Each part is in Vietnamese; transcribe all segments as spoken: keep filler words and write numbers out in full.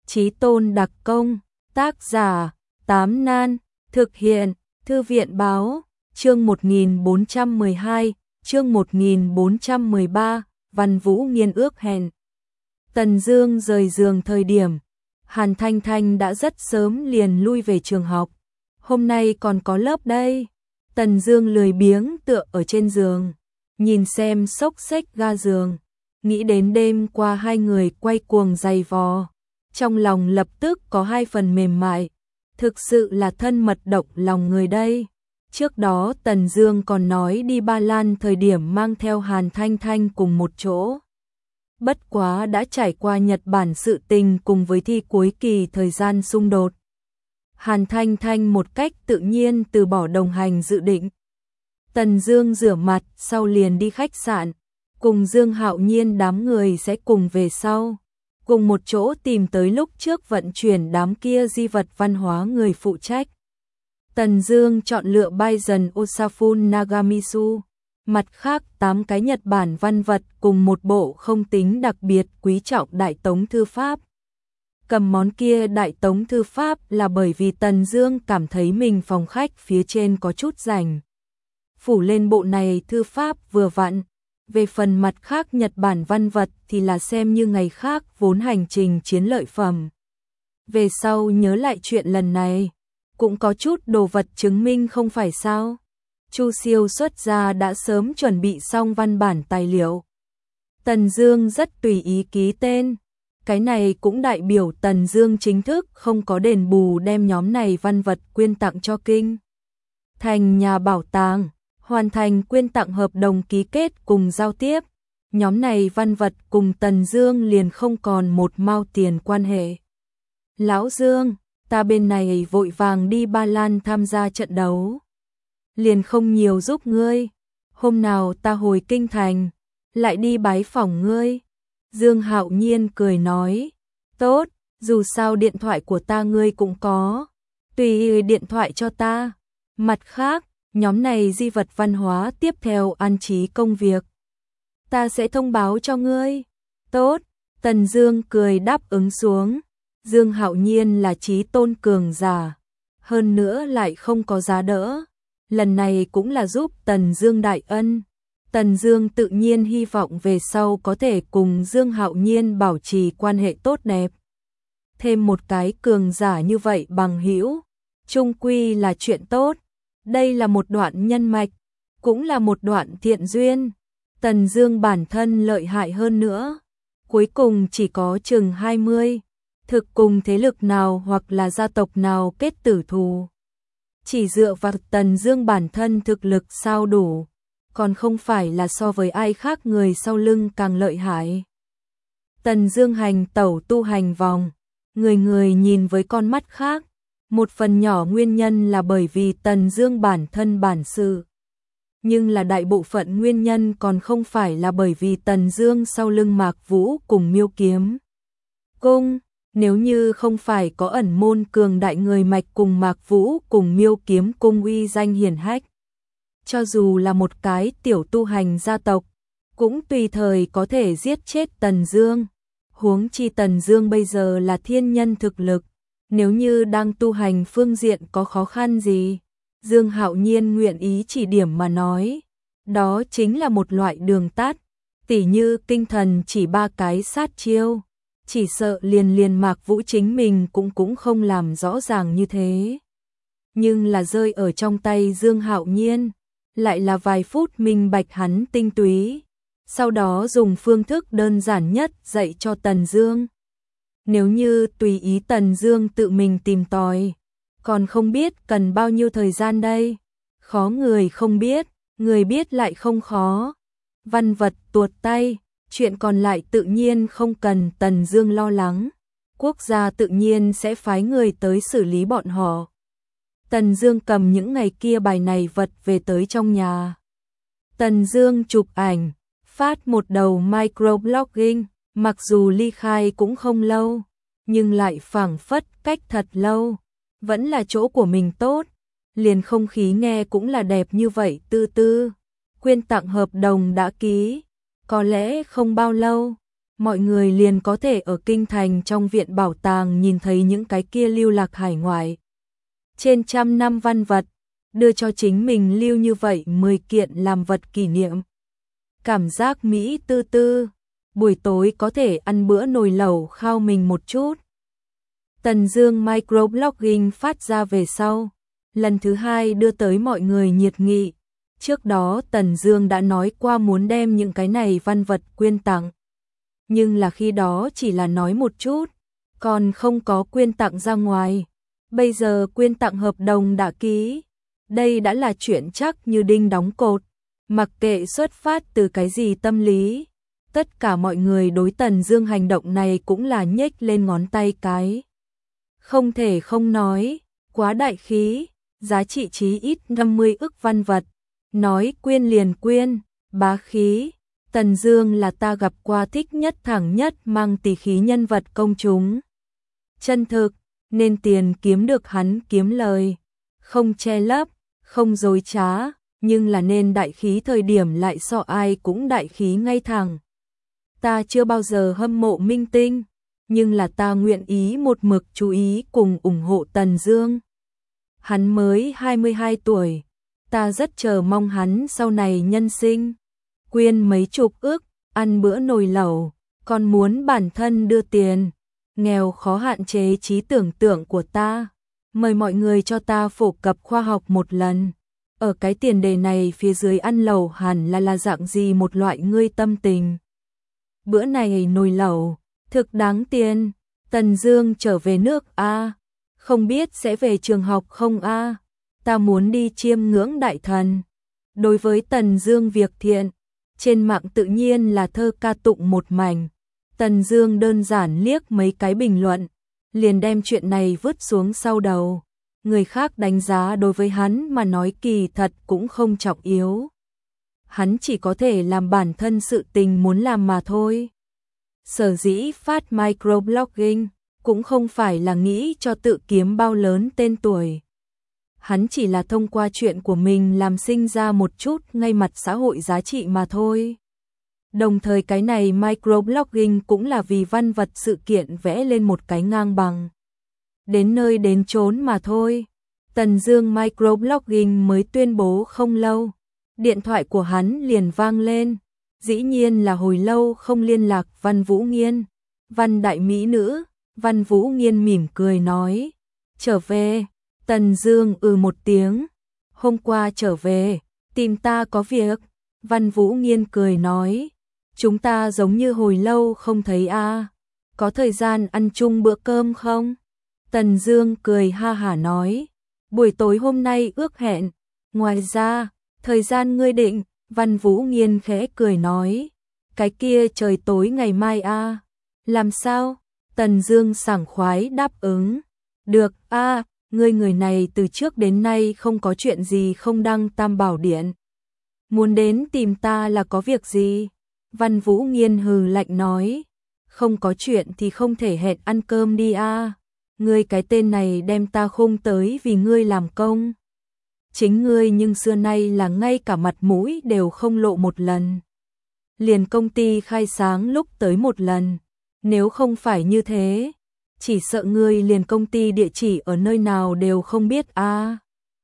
Chí Tôn đặc công, tác giả, Tám Nan, thực hiện, Thư viện báo, chương một nghìn bốn trăm mười hai, chương một nghìn bốn trăm mười ba, Văn Vũ Nghiên ước hẹn. Tần Dương rời giường thời điểm, Hàn Thanh Thanh đã rất sớm liền lui về trường học. Hôm nay còn có lớp đây. Tần Dương lười biếng tựa ở trên giường, nhìn xem xốc xếch ga giường, nghĩ đến đêm qua hai người quay cuồng giày vò, trong lòng lập tức có hai phần mềm mại, thực sự là thân mật động lòng người đây. Trước đó Tần Dương còn nói đi Ba Lan thời điểm mang theo Hàn Thanh Thanh cùng một chỗ. Bất quá đã trải qua Nhật Bản sự tình cùng với thi cuối kỳ thời gian xung đột. Hàn Thanh Thanh một cách tự nhiên từ bỏ đồng hành dự định. Tần Dương rửa mặt sau liền đi khách sạn, cùng Dương Hạo Nhiên đám người sẽ cùng về sau, cùng một chỗ tìm tới lúc trước vận chuyển đám kia di vật văn hóa người phụ trách. Tần Dương chọn lựa Baizen Osafun Nagamitsu, mặt khác tám cái Nhật Bản văn vật cùng một bộ không tính đặc biệt quý trọng Đại Tống Thư Pháp. Cầm món kia Đại Tống Thư Pháp là bởi vì Tần Dương cảm thấy mình phòng khách phía trên có chút rảnh, phủ lên bộ này thư pháp vừa vặn. Về phần mặt khác Nhật Bản văn vật thì là xem như ngày khác vốn hành trình chiến lợi phẩm. Về sau nhớ lại chuyện lần này, cũng có chút đồ vật chứng minh không phải sao. Chu Siêu xuất ra đã sớm chuẩn bị xong văn bản tài liệu. Tần Dương rất tùy ý ký tên. Cái này cũng đại biểu Tần Dương chính thức không có đền bù đem nhóm này văn vật quyên tặng cho kinh thành nhà bảo tàng, hoàn thành quyên tặng hợp đồng ký kết cùng giao tiếp. Nhóm này văn vật cùng Tần Dương liền không còn một mao tiền quan hệ. Lão Dương, ta bên này vội vàng đi Ba Lan tham gia trận đấu, liền không nhiều giúp ngươi. Hôm nào ta hồi kinh thành, lại đi bái phỏng ngươi. Dương Hạo Nhiên cười nói, tốt, dù sao điện thoại của ta ngươi cũng có, tùy điện thoại cho ta. Mặt khác, nhóm này di vật văn hóa tiếp theo an trí công việc, ta sẽ thông báo cho ngươi. Tốt, Tần Dương cười đáp ứng xuống. Dương Hạo Nhiên là chí tôn cường giả, hơn nữa lại không có giá đỡ, lần này cũng là giúp Tần Dương đại ân. Tần Dương tự nhiên hy vọng về sau có thể cùng Dương Hạo Nhiên bảo trì quan hệ tốt đẹp. Thêm một cái cường giả như vậy bằng hữu, chung quy là chuyện tốt. Đây là một đoạn nhân mạch, cũng là một đoạn thiện duyên. Tần Dương bản thân lợi hại hơn nữa, cuối cùng chỉ có chừng hai mươi, thực cùng thế lực nào hoặc là gia tộc nào kết tử thù. Chỉ dựa vào Tần Dương bản thân thực lực sao đủ, còn không phải là so với ai khác người sau lưng càng lợi hại. Tần Dương hành tẩu tu hành vòng, người người nhìn với con mắt khác. Một phần nhỏ nguyên nhân là bởi vì Tần Dương bản thân bản sự, nhưng là đại bộ phận nguyên nhân còn không phải là bởi vì Tần Dương sau lưng Mạc Vũ cùng Miêu Kiếm Cung. Nếu như không phải có ẩn môn cường đại người mạch cùng Mạc Vũ cùng Miêu Kiếm Cung uy danh hiển hách, cho dù là một cái tiểu tu hành gia tộc, cũng tùy thời có thể giết chết Tần Dương. Huống chi Tần Dương bây giờ là thiên nhân thực lực, nếu như đang tu hành phương diện có khó khăn gì, Dương Hạo Nhiên nguyện ý chỉ điểm mà nói, đó chính là một loại đường tắt, tỉ như kinh thần chỉ ba cái sát chiêu, chỉ sợ liền liền Mạc Vũ chính mình cũng cũng không làm rõ ràng như thế. Nhưng là rơi ở trong tay Dương Hạo Nhiên, lại là vài phút minh bạch hắn tinh túy, sau đó dùng phương thức đơn giản nhất dạy cho Tần Dương. Nếu như tùy ý Tần Dương tự mình tìm tòi, còn không biết cần bao nhiêu thời gian đây. Khó người không biết, người biết lại không khó. Văn vật tuột tay, chuyện còn lại tự nhiên không cần Tần Dương lo lắng. Quốc gia tự nhiên sẽ phái người tới xử lý bọn họ. Tần Dương cầm những ngày kia bài này vật về tới trong nhà. Tần Dương chụp ảnh, phát một đầu microblogging, mặc dù ly khai cũng không lâu, nhưng lại phảng phất cách thật lâu, vẫn là chỗ của mình tốt, liền không khí nghe cũng là đẹp như vậy tư tư. Quyên tặng hợp đồng đã ký, có lẽ không bao lâu, mọi người liền có thể ở kinh thành trong viện bảo tàng nhìn thấy những cái kia lưu lạc hải ngoại. Trên trăm năm văn vật, đưa cho chính mình lưu như vậy mười kiện làm vật kỷ niệm. Cảm giác Mỹ tư tư, buổi tối có thể ăn bữa nồi lẩu khao mình một chút. Tần Dương microblogging phát ra về sau, lần thứ hai đưa tới mọi người nhiệt nghị. Trước đó Tần Dương đã nói qua muốn đem những cái này văn vật quyên tặng. Nhưng là khi đó chỉ là nói một chút, còn không có quyên tặng ra ngoài. Bây giờ quyên tặng hợp đồng đã ký. Đây đã là chuyện chắc như đinh đóng cột. Mặc kệ xuất phát từ cái gì tâm lý, tất cả mọi người đối Tần Dương hành động này cũng là nhếch lên ngón tay cái. Không thể không nói, quá đại khí, giá trị chí ít năm mươi ức văn vật, nói quyên liền quyên, bá khí. Tần Dương là ta gặp qua thích nhất thẳng nhất mang tỷ khí nhân vật công chúng. Chân thực, nên tiền kiếm được hắn kiếm lời, không che lấp, không dối trá, nhưng là nên đại khí thời điểm lại so ai cũng đại khí ngay thẳng. Ta chưa bao giờ hâm mộ minh tinh, nhưng là ta nguyện ý một mực chú ý cùng ủng hộ Tần Dương. Hắn mới hai mươi hai tuổi, ta rất chờ mong hắn sau này nhân sinh quyên mấy chục ức, ăn bữa nồi lẩu, còn muốn bản thân đưa tiền. Nghèo khó hạn chế trí tưởng tượng của ta. Mời mọi người cho ta phổ cập khoa học một lần. Ở cái tiền đề này phía dưới ăn lẩu hẳn là là dạng gì một loại ngươi tâm tình. Bữa này nồi lẩu, thực đáng tiền. Tần Dương trở về nước a, không biết sẽ về trường học không a? Ta muốn đi chiêm ngưỡng đại thần. Đối với Tần Dương việc thiện, trên mạng tự nhiên là thơ ca tụng một mảnh. Tần Dương đơn giản liếc mấy cái bình luận, liền đem chuyện này vứt xuống sau đầu. Người khác đánh giá đối với hắn mà nói kỳ thật cũng không trọng yếu. Hắn chỉ có thể làm bản thân sự tình muốn làm mà thôi. Sở dĩ phát microblogging cũng không phải là nghĩ cho tự kiếm bao lớn tên tuổi. Hắn chỉ là thông qua chuyện của mình làm sinh ra một chút ngay mặt xã hội giá trị mà thôi. Đồng thời cái này microblogging cũng là vì văn vật sự kiện vẽ lên một cái ngang bằng. Đến nơi đến chốn mà thôi. Tần Dương microblogging mới tuyên bố không lâu, điện thoại của hắn liền vang lên. Dĩ nhiên là hồi lâu không liên lạc Văn Vũ Nghiên. Văn đại mỹ nữ, Văn Vũ Nghiên mỉm cười nói, trở về. Tần Dương ừ một tiếng, hôm qua trở về, tìm ta có việc. Văn Vũ Nghiên cười nói, chúng ta giống như hồi lâu không thấy a, à. Có thời gian ăn chung bữa cơm không? Tần Dương cười ha hả nói, buổi tối hôm nay ước hẹn, ngoài ra, thời gian ngươi định. Văn Vũ Nghiên khẽ cười nói, cái kia trời tối ngày mai a. À. Làm sao? Tần Dương sảng khoái đáp ứng, được a, à, ngươi người này từ trước đến nay không có chuyện gì không đăng Tam Bảo Điện. Muốn đến tìm ta là có việc gì? Văn Vũ Nghiên hừ lạnh nói, không có chuyện thì không thể hẹn ăn cơm đi a. À. Ngươi cái tên này đem ta khung tới vì ngươi làm công. Chính ngươi nhưng xưa nay là ngay cả mặt mũi đều không lộ một lần. Liền công ty khai sáng lúc tới một lần. Nếu không phải như thế, chỉ sợ ngươi liền công ty địa chỉ ở nơi nào đều không biết a. À.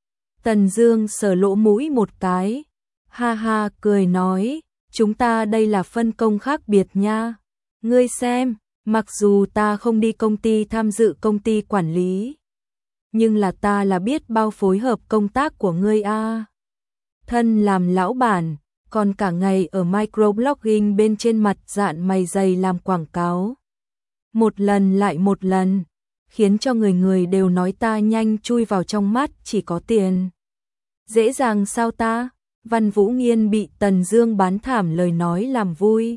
Tần Dương sờ lỗ mũi một cái, ha ha cười nói, chúng ta đây là phân công khác biệt nha. Ngươi xem, mặc dù ta không đi công ty tham dự công ty quản lý, nhưng là ta là biết bao phối hợp công tác của ngươi a. À. Thân làm lão bản, còn cả ngày ở microblogging bên trên mặt dạn mày dày làm quảng cáo. Một lần lại một lần, khiến cho người người đều nói ta nhanh chui vào trong mắt chỉ có tiền. Dễ dàng sao ta? Văn Vũ Nghiên bị Tần Dương bán thảm lời nói làm vui.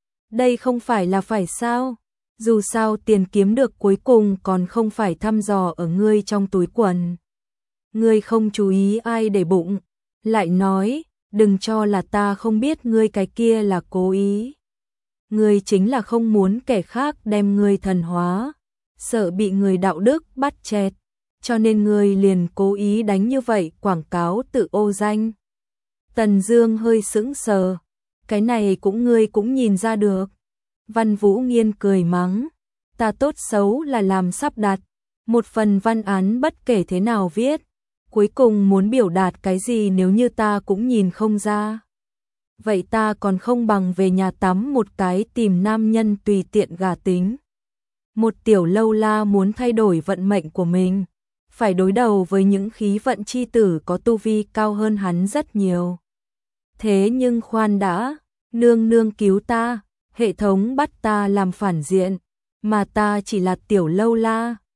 Đây không phải là phải sao? Dù sao tiền kiếm được cuối cùng còn không phải thăm dò ở ngươi trong túi quần. Ngươi không chú ý ai để bụng, lại nói, đừng cho là ta không biết ngươi cái kia là cố ý. Ngươi chính là không muốn kẻ khác đem ngươi thần hóa, sợ bị người đạo đức bắt chẹt, cho nên ngươi liền cố ý đánh như vậy quảng cáo tự ô danh. Tần Dương hơi sững sờ, cái này cũng ngươi cũng nhìn ra được. Văn Vũ Nghiên cười mắng, ta tốt xấu là làm sắp đặt, một phần văn án bất kể thế nào viết, cuối cùng muốn biểu đạt cái gì nếu như ta cũng nhìn không ra. Vậy ta còn không bằng về nhà tắm một cái tìm nam nhân tùy tiện gả tính. Một tiểu lâu la muốn thay đổi vận mệnh của mình, phải đối đầu với những khí vận chi tử có tu vi cao hơn hắn rất nhiều. Thế nhưng khoan đã, nương nương cứu ta, hệ thống bắt ta làm phản diện, mà ta chỉ là tiểu lâu la,